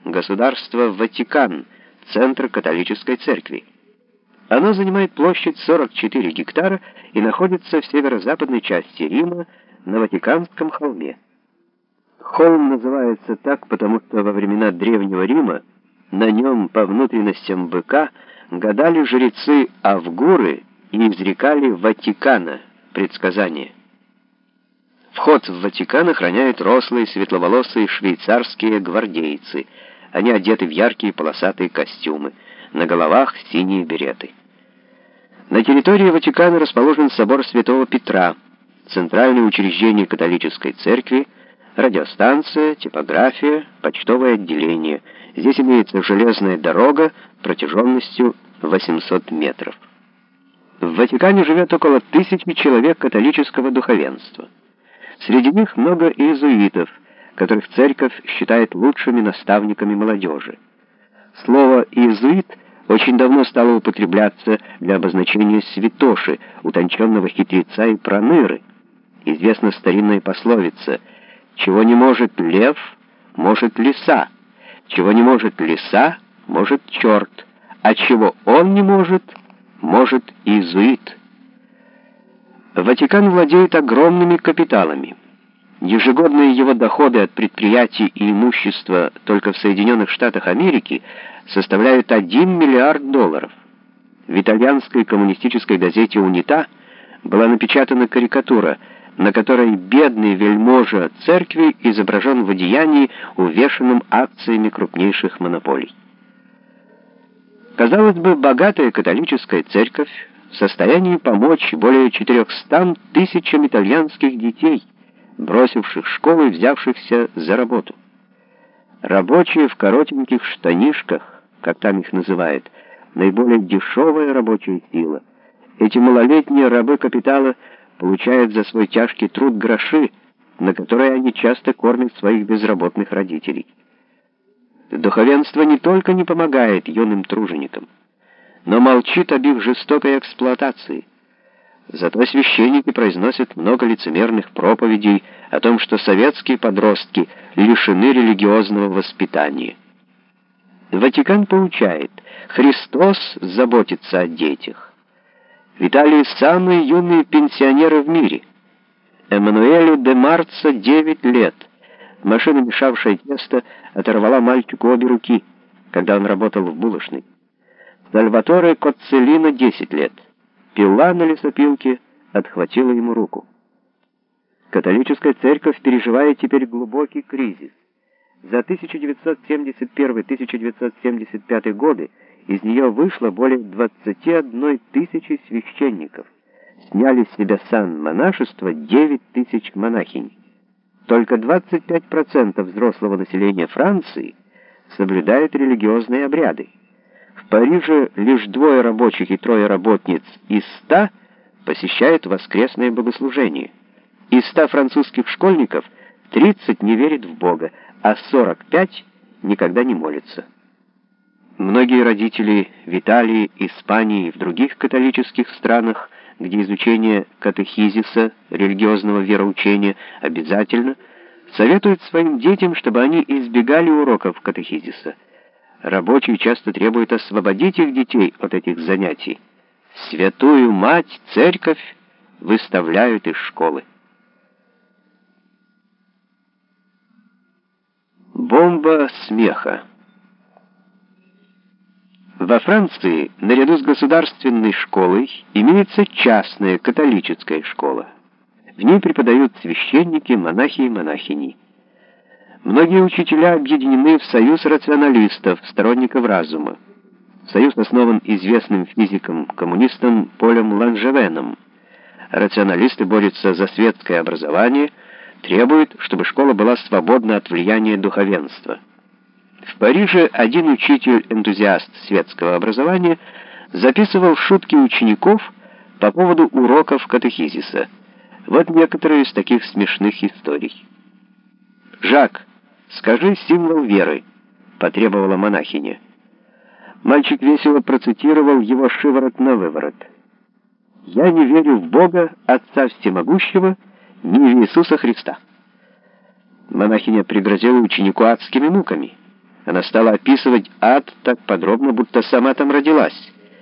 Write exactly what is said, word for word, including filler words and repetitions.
государство Ватикан, центр католической церкви. Оно занимает площадь сорок четыре гектара и находится в северо-западной части Рима на Ватиканском холме. Холм называется так, потому что во времена Древнего Рима на нем по внутренностям быка гадали жрецы Авгуры и изрекали Ватикана, предсказания. Вход в Ватикан охраняют рослые светловолосые швейцарские гвардейцы. Они одеты в яркие полосатые костюмы, на головах синие береты. На территории Ватикана расположен собор Святого Петра, центральное учреждение католической церкви, радиостанция, типография, почтовое отделение. Здесь имеется железная дорога протяженностью восемьсот метров. В Ватикане живет около тысячи человек католического духовенства. Среди них много иезуитов, которых церковь считает лучшими наставниками молодежи. Слово «иезуит» очень давно стало употребляться для обозначения святоши, утонченного хитреца и проныры. Известна старинная пословица: «Чего не может лев, может лиса, чего не может лиса, может черт, а чего он не может, может иезуит». Ватикан владеет огромными капиталами. Ежегодные его доходы от предприятий и имущества только в Соединенных Штатах Америки составляют один миллиард долларов. В итальянской коммунистической газете «Унита» была напечатана карикатура, на которой бедный вельможа церкви изображен в одеянии, увешанном акциями крупнейших монополий. Казалось бы, богатая католическая церковь в состоянии помочь более четырёхстам тысячам итальянских детей, бросивших школу и взявшихся за работу. Рабочие в коротеньких штанишках, как там их называют, наиболее дешевая рабочая сила. Эти малолетние рабы капитала получают за свой тяжкий труд гроши, на которые они часто кормят своих безработных родителей. Духовенство не только не помогает юным труженикам, но молчит об их жестокой эксплуатации. Зато священники произносят много лицемерных проповедей о том, что советские подростки лишены религиозного воспитания. Ватикан поучает: Христос заботится о детях. В Италии самые юные пенсионеры в мире. Эммануэлю де Марцо девять лет. Машина, мешавшая тесто, оторвала мальчику обе руки, когда он работал в булочной. Сальваторе Коццелино десять лет. Пила на лесопилке отхватила ему руку. Католическая церковь переживает теперь глубокий кризис. За тысяча девятьсот семьдесят первый — тысяча девятьсот семьдесят пятый годы из нее вышло более двадцати одной тысячи священников. Сняли с себя сан монашества девять тысяч монахинь. Только двадцать пять процентов взрослого населения Франции соблюдают религиозные обряды. В Париже лишь двое рабочих и трое работниц из ста посещают воскресное богослужение. Из ста французских школьников тридцать не верят в Бога, а сорок пять никогда не молятся. Многие родители в Италии, Испании и в других католических странах, где изучение катехизиса, религиозного вероучения, обязательно, советуют своим детям, чтобы они избегали уроков катехизиса. Рабочие часто требуют освободить их детей от этих занятий. Святую Мать, Церковь выставляют из школы. Бомба смеха. Во Франции наряду с государственной школой имеется частная католическая школа. В ней преподают священники, монахи и монахини. Многие учителя объединены в союз рационалистов, сторонников разума. Союз основан известным физиком-коммунистом Полем Ланжевеном. Рационалисты борются за светское образование, требуют, чтобы школа была свободна от влияния духовенства. В Париже один учитель-энтузиаст светского образования записывал шутки учеников по поводу уроков катехизиса. Вот некоторые из таких смешных историй. «Жак, скажи символ веры», — потребовала монахиня. Мальчик весело процитировал его шиворот на выворот. «Я не верю в Бога, Отца Всемогущего, ни в Иисуса Христа». Монахиня пригрозила ученику адскими муками. Она стала описывать ад так подробно, будто сама там родилась.